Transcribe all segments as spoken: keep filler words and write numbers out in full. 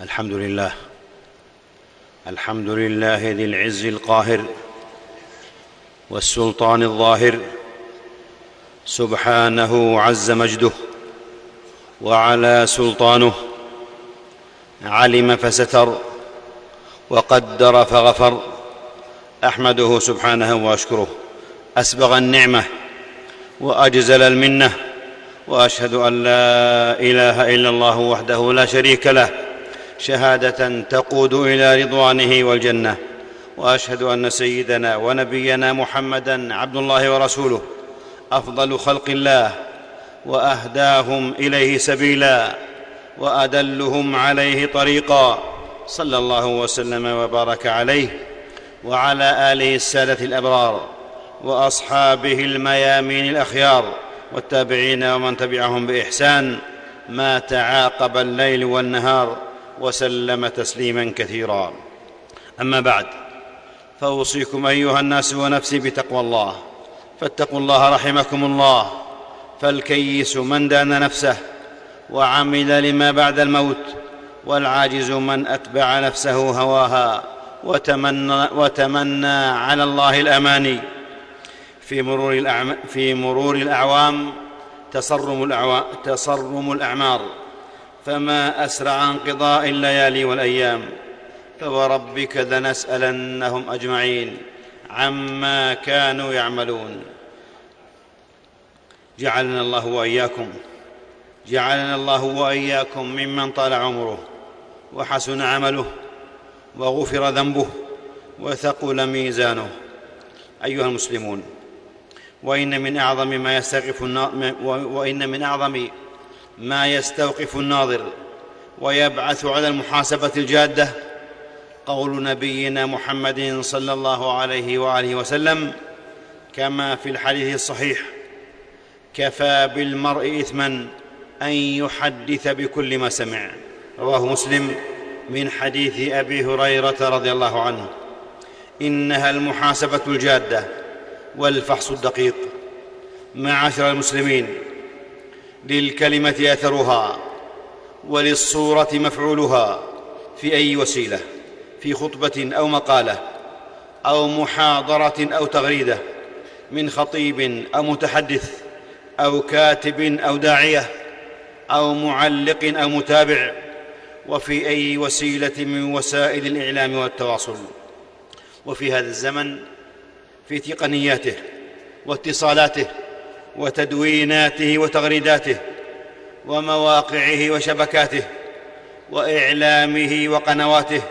الحمد لله الحمد لله ذي العز القاهر والسلطان الظاهر، سبحانه عز مجده وعلى سلطانه، علم فستر وقدر فغفر. أحمده سبحانه وأشكره، أسبغ النعمة وأجزل المنة، وأشهد أن لا إله إلا الله وحده لا شريك له شهادة تقود إلى رضوانه والجنة. وأشهد أن سيدنا ونبينا محمدًا عبد الله ورسوله، أفضل خلق الله وأهداهم إليه سبيلا وأدلهم عليه طريقا، صلى الله وسلم وبارك عليه وعلى آله السادة الأبرار وأصحابه الميامين الأخيار والتابعين ومن تبعهم بإحسان ما تعاقب الليل والنهار، وسلم تسليما كثيرا. أما بعد، فأوصيكم أيها الناس ونفسي بتقوى الله، فاتقوا الله رحمكم الله. فالكيس من دان نفسه وعمل لما بعد الموت، والعاجز من أتبع نفسه هواها وتمنى, وتمنى على الله الأماني. في مرور, الأعم... في مرور الأعوام تصرم, الأعو... تصرم الأعمار، فما أسرع انقضاء الليالي والأيام. فوربك لنسألنهم أجمعين عما كانوا يعملون. جعلنا الله وإياكم جعلنا الله وإياكم ممن طال عمره وحسن عمله وغفر ذنبه وثقل ميزانه. أيها المسلمون، وإن من أعظم ما يستوقف وإن من أعظم ما يستوقف الناظر ويبعث على المحاسبة الجادة قول نبينا محمد صلى الله عليه وآله وسلم، كما في الحديث الصحيح: كفى بالمرء إثما أن يحدث بكل ما سمع. رواه مسلم من حديث أبي هريرة رضي الله عنه. إنها المحاسبة الجادة والفحص الدقيق. معاشر المسلمين، للكلمة أثرها وللصورة مفعولها في أي وسيلة، في خطبة أو مقالة أو محاضرة أو تغريدة، من خطيب أو متحدث أو كاتب أو داعية أو معلق أو متابع، وفي أي وسيلة من وسائل الإعلام والتواصل. وفي هذا الزمن في تقنياته واتصالاته وتدويناته وتغريداته ومواقعه وشبكاته وإعلامه وقنواته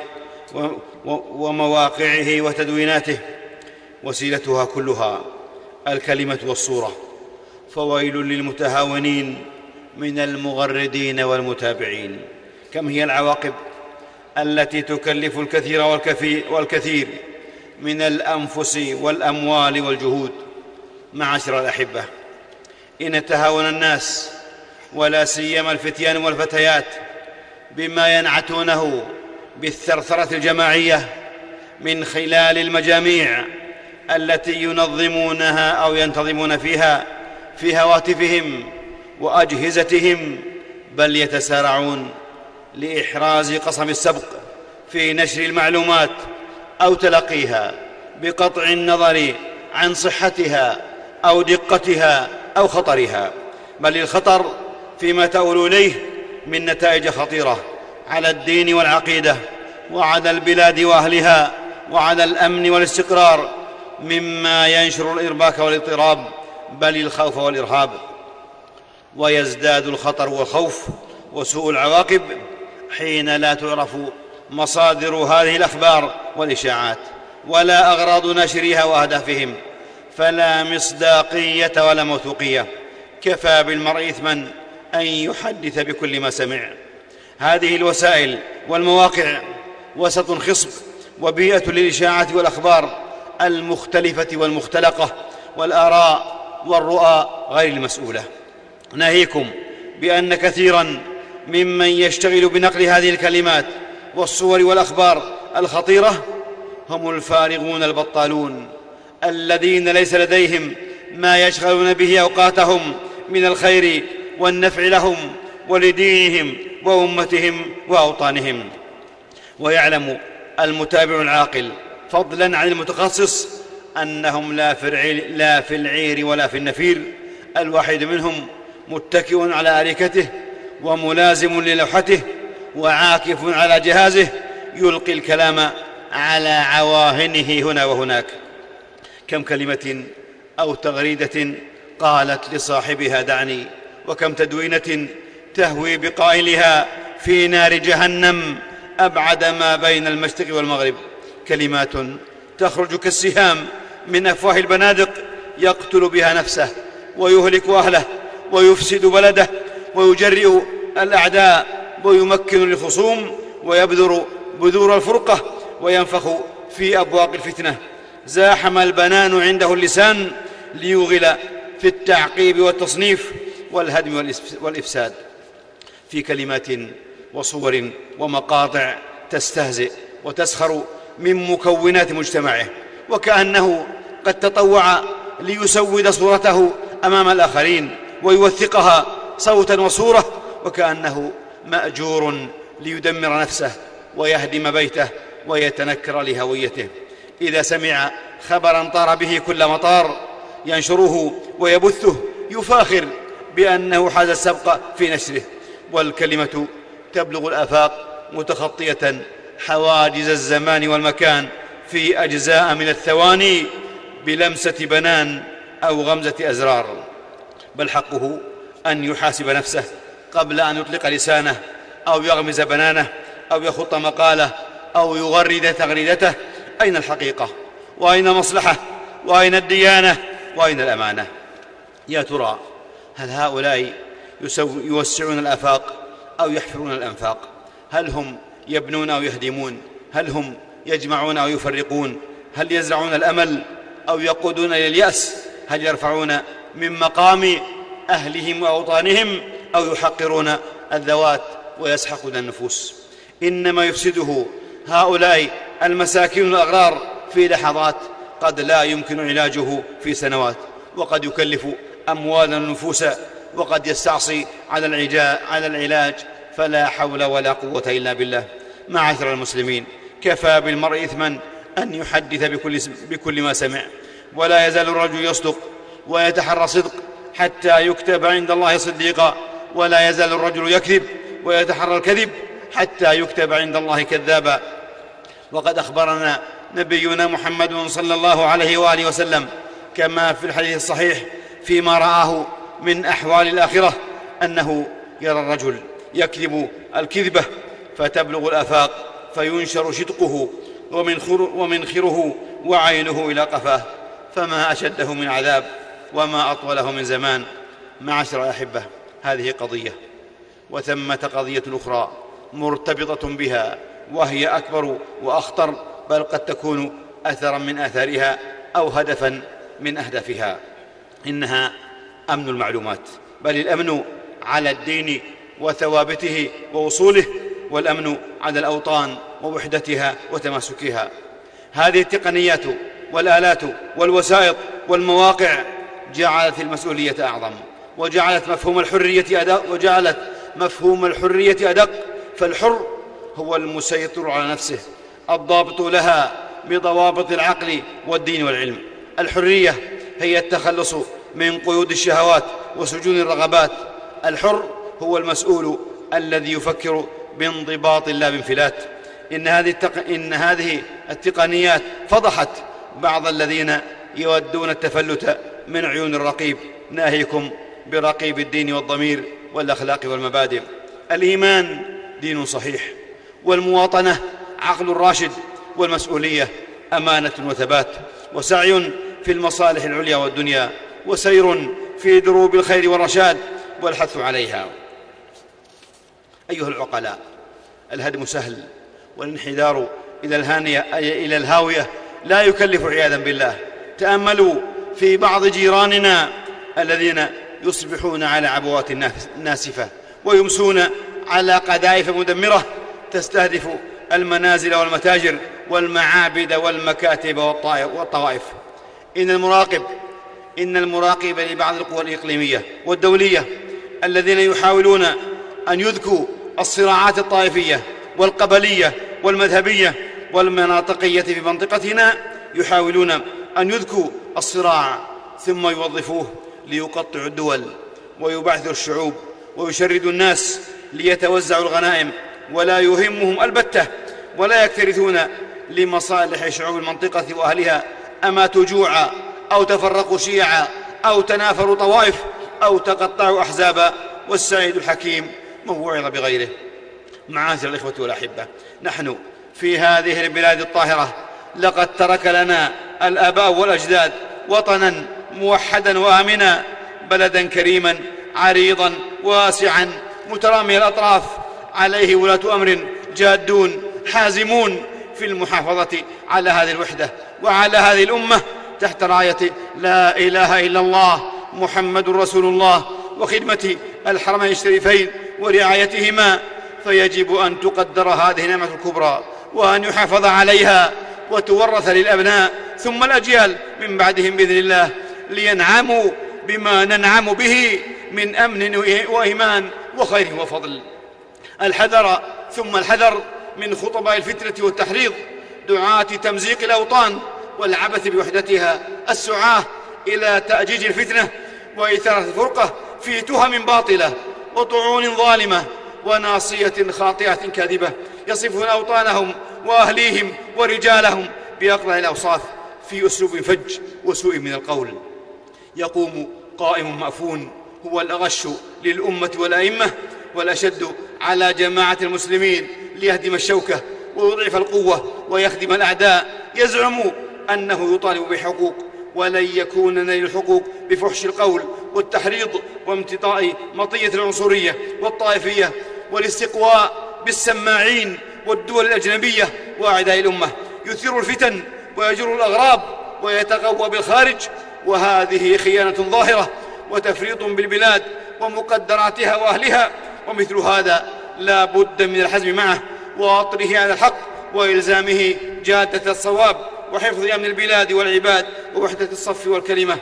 ومواقعه وتدويناته، وسيلتها كلها الكلمة والصورة. فويل للمتهاونين من المغردين والمتابعين. كم هي العواقب التي تكلف الكثير والكثير من الأنفس والأموال والجهود. معاشر الأحبة، إن تهاون الناس ولا سيما الفتيان والفتيات بما ينعتونه بالثرثرة الجماعية من خلال المجاميع التي ينظمونها أو ينتظمون فيها في هواتفهم وأجهزتهم، بل يتسارعون لإحراز قصم السبق في نشر المعلومات أو تلقيها، بقطع النظر عن صحتها أو دقتها أو خطرها، بل الخطر فيما تؤول إليه من نتائج خطيرة على الدين والعقيدة وعلى البلاد وأهلها وعلى الأمن والاستقرار، مما ينشر الإرباك والاضطراب، بل الخوف والإرهاب. ويزداد الخطر والخوف وسوء العواقب حين لا تعرف مصادر هذه الأخبار والإشاعات ولا أغراض ناشريها وأهدافهم، فلا مصداقية ولا موثوقية. كفى بالمرء إثما أن يحدث بكل ما سمع. هذه الوسائل والمواقع وسط خصب وبيئة للإشاعات والأخبار المختلفة والمختلقة والآراء والرؤى غير المسؤولة. ناهيكم بأن كثيراً ممن يشتغل بنقل هذه الكلمات والصور والأخبار الخطيرة هم الفارغون البطالون، الذين ليس لديهم ما يشغلون به أوقاتهم من الخير والنفع لهم ولدينهم وأمتهم وأوطانهم. ويعلم المتابع العاقل فضلا عن المتخصص أنهم لا في العير, لا في العير ولا في النفير، الواحد منهم متكئ على أريكته وملازم للوحته وعاكف على جهازه يلقي الكلام على عواهنه هنا وهناك. كم كلمة أو تغريدة قالت لصاحبها دعني، وكم تدوينة تهوي بقائلها في نار جهنم أبعد ما بين المشرق والمغرب. كلمات تخرج كالسهام من أفواه البنادق يقتل بها نفسه ويهلك أهله ويفسد بلده ويجرئ الأعداء ويمكن الخصوم ويبذر بذور الفرقة وينفخ في أبواق الفتنة. زاحم البنان عنده اللسان ليوغل في التعقيب والتصنيف والهدم والإفساد. في كلمات وصور ومقاطع تستهزئ وتسخر من مكونات مجتمعه، وكأنه قد تطوع ليسود صورته أمام الآخرين ويوثقها صوتا وصورة، وكأنه مأجور ليدمر نفسه ويهدم بيته ويتنكر لهويته. إذا سمع خبرا طار به كل مطار ينشره ويبثه يفاخر بأنه حاز السبق في نشره. والكلمة تبلغ الآفاق متخطية حواجز الزمان والمكان في أجزاء من الثواني بلمسة بنان أو غمزة أزرار. بل حقه أن يحاسب نفسه قبل أن يطلق لسانه أو يغمز بنانه أو يخط مقاله أو يغرد تغريدته. أين الحقيقة؟ وأين المصلحة؟ وأين الديانة؟ وأين الأمانة؟ يا ترى هل هؤلاء يوسعون الآفاق أو يحفرون الأنفاق؟ هل هم يبنون أو يهدمون؟ هل هم يجمعون أو يفرقون؟ هل يزرعون الأمل أو يقودون إلى اليأس؟ هل يرفعون من مقام أهلهم وأوطانهم أو يحقرون الذوات ويسحقون النفوس؟ إنما يفسده هؤلاء المساكين الأغرار في لحظات قد لا يمكن علاجه في سنوات، وقد يكلف أموالا نفوسا، وقد يستعصي على العلاج، فلا حول ولا قوة إلا بالله. معاشر المسلمين، كفى بالمرء إثما أن يحدث بكل, بكل ما سمع، ولا يزال الرجل يصدق ويتحرى الصدق حتى يكتب عند الله صديقا، ولا يزال الرجل يكذب ويتحرى الكذب حتى يكتب عند الله كذابا. وقد أخبرنا نبينا محمد صلى الله عليه وآله وسلم كما في الحديث الصحيح فيما رآه من أحوال الآخرة أنه يرى الرجل يكذب الكذبة فتبلغ الآفاق فينشر شدقه ومنخره وعينه إلى قفاه، فما أشده من عذاب وما أطوله من زمان. معاشر الأحبة، هذه قضية، وثمة قضية أخرى مرتبطة بها وهي أكبر وأخطر، بل قد تكون أثرا من آثارها أو هدفا من أهدافها. إنها أمن المعلومات، بل الأمن على الدين وثوابته ووصوله، والأمن على الأوطان ووحدتها وتماسكها. هذه التقنيات والآلات والوسائط والمواقع جعلت المسؤولية أعظم، وجعلت مفهوم الحرية أدق وجعلت مفهوم الحرية أدق. فالحر هو المسيطر على نفسه الضابط لها بضوابط العقل والدين والعلم. الحرية هي التخلص من قيود الشهوات وسجون الرغبات. الحر هو المسؤول الذي يفكر بانضباط لا بانفلات. إن هذه, التق... إن هذه التقنيات فضحت بعض الذين يودون التفلت من عيون الرقيب، ناهيكم برقيب الدين والضمير والأخلاق والمبادئ. الإيمان دين صحيح، والمواطنة عقل راشد، والمسؤولية أمانة وثبات، وسعي في المصالح العليا والدنيا، وسير في دروب الخير والرشاد والحث عليها. أيها العقلاء، الهدم سهل والانحدار إلى الهانية إلى الهاوية لا يكلف عياذا بالله. تأملوا في بعض جيراننا الذين يصبحون على عبوات ناسفة ويمسون على قذائف مدمرة تستهدف المنازل والمتاجر والمعابد والمكاتب والطوائف. إن المراقب إن المراقب لبعض القوى الإقليمية والدولية الذين يحاولون أن يذكوا الصراعات الطائفية والقبلية والمذهبية والمناطقية في منطقتنا يحاولون أن يذكوا الصراع ثم يوظفوه ليقطعوا الدول ويبعثوا الشعوب ويشردوا الناس ليتوزعوا الغنائم، ولا يهمهم البتة، ولا يكترثون لمصالح شعوب المنطقة وأهلها، أما تجوعا أو تفرقوا شيعا أو تنافروا طوائف أو تقطعوا أحزابا. والسعيد الحكيم من وعظ بغيره. معاشر الإخوة والأحبة، نحن في هذه البلاد الطاهرة لقد ترك لنا الآباء والأجداد وطنا موحدا وآمنا، بلدا كريما عريضا واسعا مترامي الأطراف، عليه ولاة أمر جادون حازمون في المحافظة على هذه الوحدة وعلى هذه الأمة تحت راية لا إله إلا الله محمد رسول الله وخدمة الحرمين الشريفين ورعايتهما. فيجب أن تقدر هذه النعمة الكبرى وأن يحافظ عليها وتورث للأبناء ثم الأجيال من بعدهم بإذن الله، لينعموا بما ننعم به من أمن وإيمان وخير وفضل. الحذر ثم الحذر من خطباء الفتنة والتحريض، دعاة تمزيق الأوطان والعبث بوحدتها، السعاة إلى تأجيج الفتنة وإثارة الفرقة في تهم باطلة وطعون ظالمة وناصية خاطئة كاذبة، يصفون أوطانهم وأهليهم ورجالهم بأقبح الأوصاف في أسلوب فج وسوء من القول. يقوم قائم مأفون هو الأغش للأمة والأئمة والأشد على جماعة المسلمين ليهدم الشوكة ويضعف القوة ويخدم الأعداء، يزعم أنه يطالب بحقوق، ولن يكون نيل الحقوق بفحش القول والتحريض وامتطاء مطية العنصرية والطائفية والاستقواء بالسماعين والدول الأجنبية وأعداء الأمة. يثير الفتن ويجر الأغراب ويتقوى بالخارج، وهذه خيانة ظاهرة وتفريط بالبلاد ومقدراتها وأهلها، ومثل هذا لا بد من الحزم معه وأطره على الحق وإلزامه جادة الصواب وحفظ أمن البلاد والعباد ووحدة الصف والكلمة.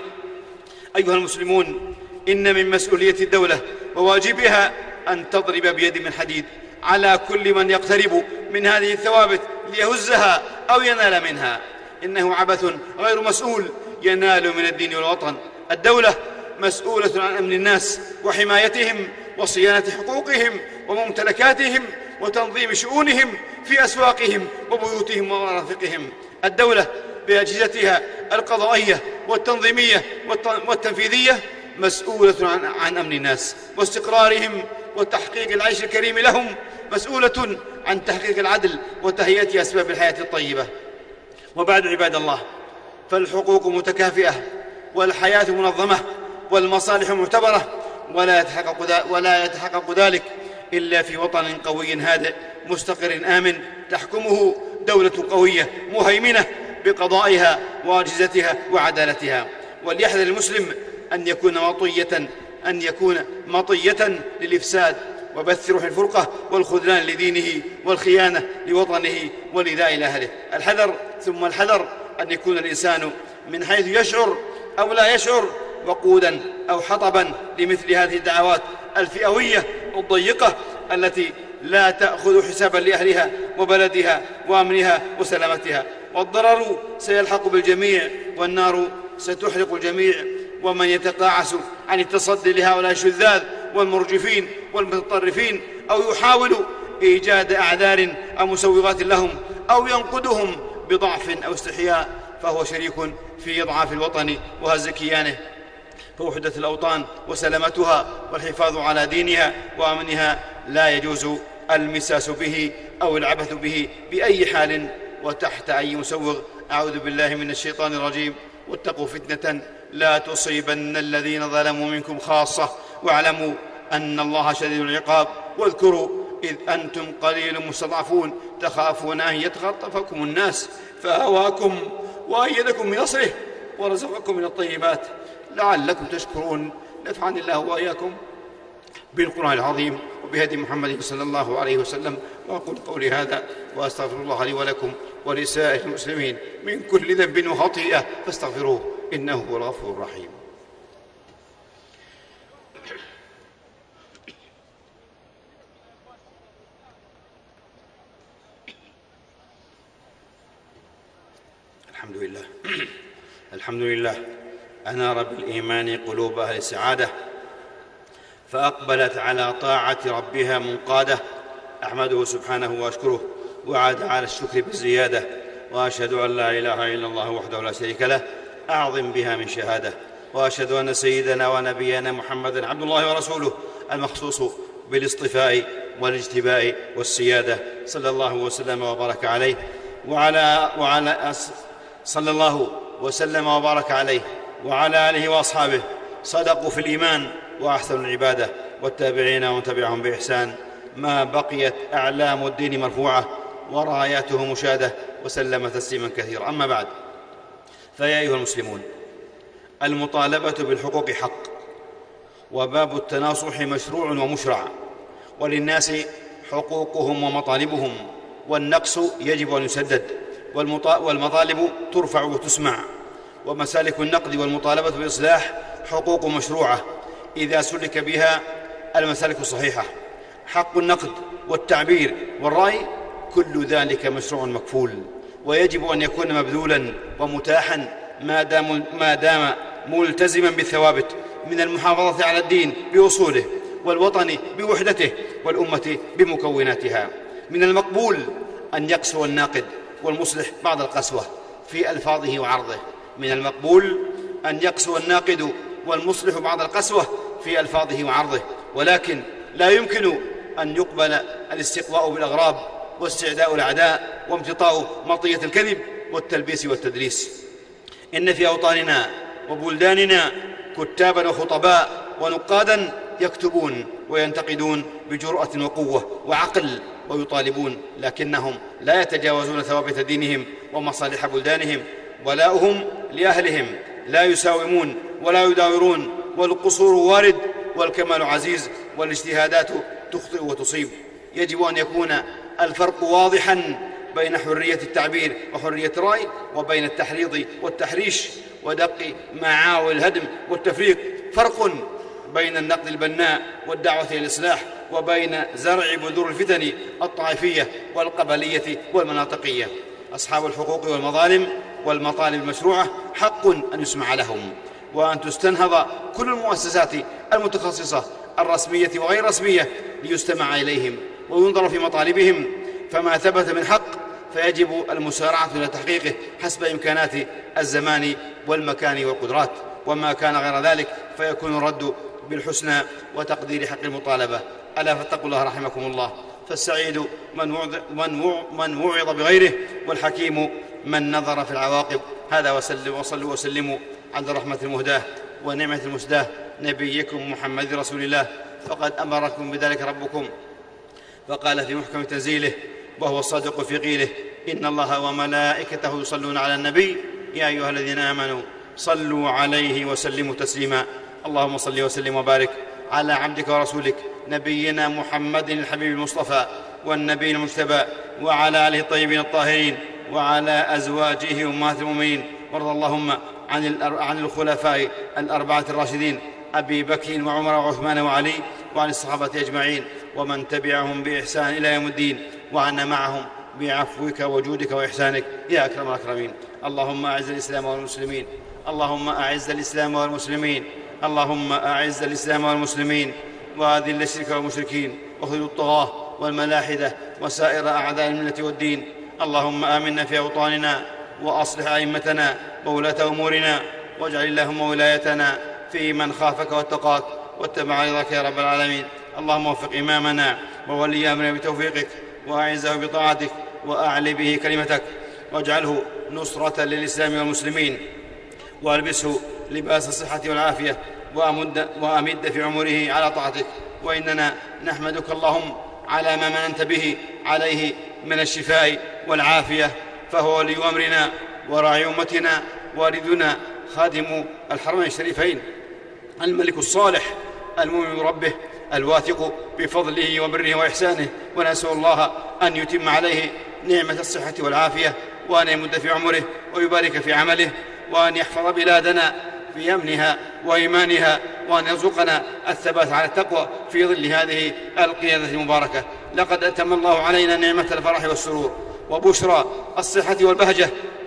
أيها المسلمون، إن من مسؤولية الدولة وواجبها أن تضرب بيد من حديد على كل من يقترب من هذه الثوابت ليهزها أو ينال منها. إنه عبث غير مسؤول ينال من الدين والوطن. الدولة مسؤولة عن أمن الناس وحمايتهم وصيانة حقوقهم وممتلكاتهم وتنظيم شؤونهم في أسواقهم وبيوتهم ومرافقهم. الدولة بأجهزتها القضائية والتنظيمية والتنفيذية مسؤولة عن, عن أمن الناس واستقرارهم وتحقيق العيش الكريم لهم، مسؤولة عن تحقيق العدل وتهيئة أسباب الحياة الطيبة. وبعد عباد الله، فالحقوق متكافئة والحياة منظمة والمصالح معتبرة، ولا يتحقق, ولا يتحقق ذلك إلا في وطن قوي هادئ مستقر آمن تحكمه دولة قوية مهيمنة بقضائها وأجهزتها وعدالتها. وليحذر المسلم أن يكون مطية أن يكون مطية للإفساد وبث روح الفرقة والخذلان لدينه والخيانة لوطنه ولإيذاء أهله. الحذر ثم الحذر أن يكون الإنسان من حيث يشعر أو لا يشعر وقودا أو حطبا لمثل هذه الدعوات الفئوية الضيقة التي لا تأخذ حسابا لأهلها وبلدها وأمنها وسلامتها. والضرر سيلحق بالجميع والنار ستحرق الجميع. ومن يتقاعس عن التصدي لهؤلاء الشذاذ والمرجفين والمتطرفين أو يحاول إيجاد أعذار أو مسوغات لهم أو ينقدهم بضعف أو استحياء فهو شريك في إضعاف الوطن وهز كيانه. فوحدة الأوطان وسلامتها والحفاظ على دينها وأمنها لا يجوز المساس به أو العبث به بأي حال وتحت أي مسوغ. أعوذ بالله من الشيطان الرجيم. واتقوا فتنة لا تصيبن الذين ظلموا منكم خاصة واعلموا أن الله شديد العقاب. واذكروا إذ أنتم قليل مستضعفون تخافون أن يتخطفكم الناس فآواكم وأيدكم بنصره ورزقكم من الطيبات لعلكم تشكرون. نفعني الله وإياكم بالقرآن العظيم وبهدي محمد صلى الله عليه وسلم. وأقول قولي هذا وأستغفر الله لي ولكم ولسائر المسلمين من كل ذنب وخطيئة فاستغفروه إنه هو الغفور الرحيم. الحمد لله الحمد لله أنار بالإيمان قلوب أهل السعادة فأقبلت على طاعة ربها منقادة. أحمده سبحانه وأشكره وعاد على الشكر بالزيادة، وأشهد أن لا إله إلا الله وحده لا شريك له أعظم بها من شهادة، وأشهد أن سيدنا ونبينا محمدًا عبد الله ورسوله المخصوص بالاصطفاء والاجتباء والسيادة، صلى الله وسلم وبارك عليه وعلى وعلى صلى الله وسلم وبارك عليه وعلى آله وأصحابه صدقوا في الإيمان وأحسنوا العبادة، والتابعين ومن تبعهم بإحسان ما بقيت أعلام الدين مرفوعة وراياته مشادة، وسلم تسليما كثيرا. أما بعد، فيا أيها المسلمون، المطالبة بالحقوق حق، وباب التناصح مشروع ومشرع، وللناس حقوقهم ومطالبهم، والنقص يجب أن يسدد، والمطالب ترفع وتسمع، ومسالك النقد والمطالبة بالإصلاح حقوق مشروعة إذا سلك بها المسالك الصحيحة. حق النقد والتعبير والرأي كل ذلك مشروع مكفول، ويجب أن يكون مبذولا ومتاحا ما دام, ما دام ملتزما بالثوابت من المحافظة على الدين بأصوله، والوطن بوحدته، والأمة بمكوناتها. من المقبول أن يقسو الناقد والمصلح بعض القسوة في ألفاظه وعرضه من المقبول أن يقسو الناقد والمصلح بعض القسوة في ألفاظه وعرضه، ولكن لا يمكن أن يقبل الاستقواء بالأغراب واستعداء الأعداء وامتطاء مطية الكذب والتلبيس والتدليس. إن في أوطاننا وبلداننا كتابا وخطباء ونقادا يكتبون وينتقدون بجرأة وقوة وعقل ويطالبون، لكنهم لا يتجاوزون ثوابت دينهم ومصالح بلدانهم. ولاؤهم لأهلهم لا يساومون ولا يداورون، والقصور وارد والكمال عزيز، والاجتهادات تخطئ وتصيب. يجب أن يكون الفرق واضحا بين حرية التعبير وحرية الرأي، وبين التحريض والتحريش ودق معاول الهدم والتفريق. فرق بين النقد البناء والدعوة إلى الإصلاح، وبين زرع بذور الفتن الطائفية والقبلية والمناطقية. أصحاب الحقوق والمظالم والمطالب المشروعة حق أن يسمع لهم، وأن تستنهض كل المؤسسات المتخصصة الرسمية وغير رسمية ليستمع إليهم وينظر في مطالبهم، فما ثبت من حق فيجب المسارعة إلى تحقيقه حسب إمكانات الزمان والمكان والقدرات، وما كان غير ذلك فيكون الرد بالحسنى وتقدير حق المطالبة. ألا فاتقوا الله رحمكم الله، فالسعيد من وعظ بغيره، والحكيم من نظر في العواقب. هذا وسلم وصلوا وسلموا على الرحمة المهداة ونعمة المسداة نبيكم محمد رسول الله، فقد أمركم بذلك ربكم، فقال في محكم تنزيله وهو الصادق في قيله: إن الله وملائكته يصلون على النبي يا أيها الذين آمنوا صلوا عليه وسلموا تسليما. اللهم صل وسلم وبارك على عبدك ورسولك نبينا محمد الحبيب المصطفى والنبي المجتبى، وعلى آله الطيبين الطاهرين، وعلى أزواجه أمهات المؤمنين. وارض اللهم عن الخلفاء الأربعة الراشدين أبي بكر وعمر وعثمان وعلي، وعن الصحابة أجمعين ومن تبعهم بإحسان إلى يوم الدين، وعنا معهم بعفوك وجودك وإحسانك يا أكرم الأكرمين. اللهم أعز الإسلام والمسلمين اللهم أعز الإسلام والمسلمين اللهم أعز الإسلام والمسلمين وأذل الشرك والمشركين، واخذل الطغاة والملاحدة وسائر أعداء الملة والدين. اللهم آمنا في أوطاننا، وأصلح أئمتنا وولاة أمورنا، واجعل اللهم ولايتنا في من خافك واتقاك واتبع رضاك يا رب العالمين. اللهم وفق إمامنا وولي أمرنا بتوفيقك، وأعزه بطاعتك، وأعل به كلمتك، واجعله نصرة للإسلام والمسلمين، وألبسه لباس الصحة والعافية، وأمد, وأمد في عمره على طاعتك. وإننا نحمدك اللهم على ما مننت به عليه من الشفاء والعافية، فهو ولي أمرنا وراعي أمتنا والدنا خادم الحرمين الشريفين، الملك الصالح المؤمن بربه الواثق بفضله وبره وإحسانه. ونسأل الله أن يتم عليه نعمة الصحة والعافية، وأن يمد في عمره ويبارك في عمله، وأن يحفظ بلادنا في أمنها وإيمانها، وأن يرزقنا الثبات على التقوى في ظل هذه القيادة المباركة. لقد أتم الله علينا نعمة الفرح والسرور وبشرى الصحة والبهجة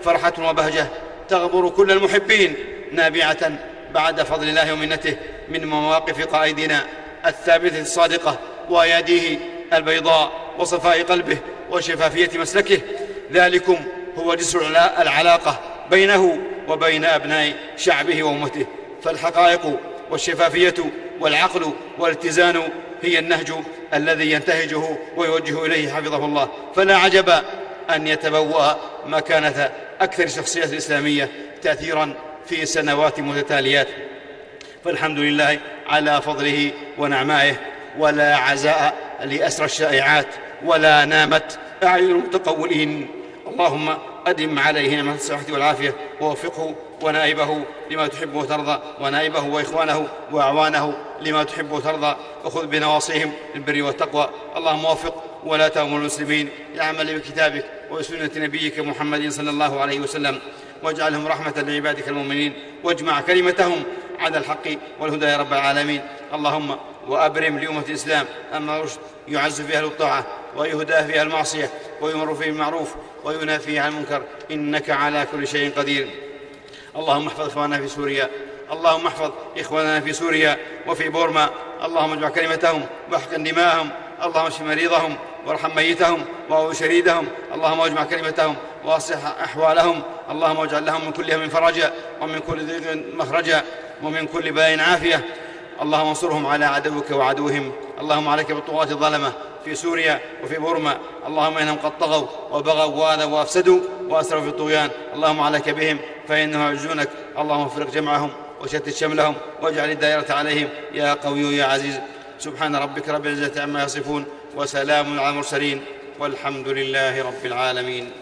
فرحة وبهجة تغمر كل المحبين، نابعة بعد فضل الله ومنته من مواقف قائدنا الثابتة الصادقة وأياديه البيضاء وصفاء قلبه وشفافية مسلكه. ذلكم هو جسر العلاقة بينه وبين أبناء شعبه وأمته، فالحقائق والشفافية والعقل والاتزان هي النهج الذي ينتهجه ويوجه إليه حفظه الله. فلا عجب أن يتبوأ مكانة أكثر الشخصيات الإسلامية تأثيرا في سنوات متتاليات، فالحمد لله على فضله ونعمائه. ولا عزاء لأسر الشائعات ولا نامت أعين المتقولين. اللهم أدم عليه نعمة الصحة والعافية، ووفقه ونائبه لما تحب وترضى، ونائبه وإخوانه وأعوانه لما تحب وترضى، وخذ بنواصيهم للبر والتقوى. اللهم وفق ولاة أمور المسلمين لعمل بكتابك وسنة نبيك محمد صلى الله عليه وسلم، واجعلهم رحمة لعبادك المؤمنين، واجمع كلمتهم على الحق والهدى يا رب العالمين. اللهم وأبرم لأمة الإسلام أما رشد يعز فيها الطاعة ويهدى فيها المعصية ويمر فيه المعروف وينهى فيه عن المنكر، إنك على كل شيء قدير. اللهم احفظ إخواننا في سوريا، اللهم احفظ إخواننا في سوريا وفي بورما، اللهم اجمع كلمتهم واحقن دماءهم، اللهم اشف مريضهم وارحم ميتهم وأو شريدهم، اللهم اجمع كلمتهم واصلح أحوالهم، اللهم اجعل لهم من كل هم فرجا ومن كل ضيق مخرجا ومن كل بلاء عافية. اللهم انصرهم على عدوك وعدوهم. اللهم عليك بالطغاة الظلمة في سوريا وفي بورما، اللهم إنهم قد طغوا وبغوا وآذوا وأفسدوا وأسروا في الطغيان، اللهم عليك بهم فإنهم يعجزونك. اللهم افرق جمعهم وشتت شملهم واجعل الدائرة عليهم يا قوي يا عزيز. سبحان ربك رب العزة عما يصفون، وسلام على المرسلين، والحمد لله رب العالمين.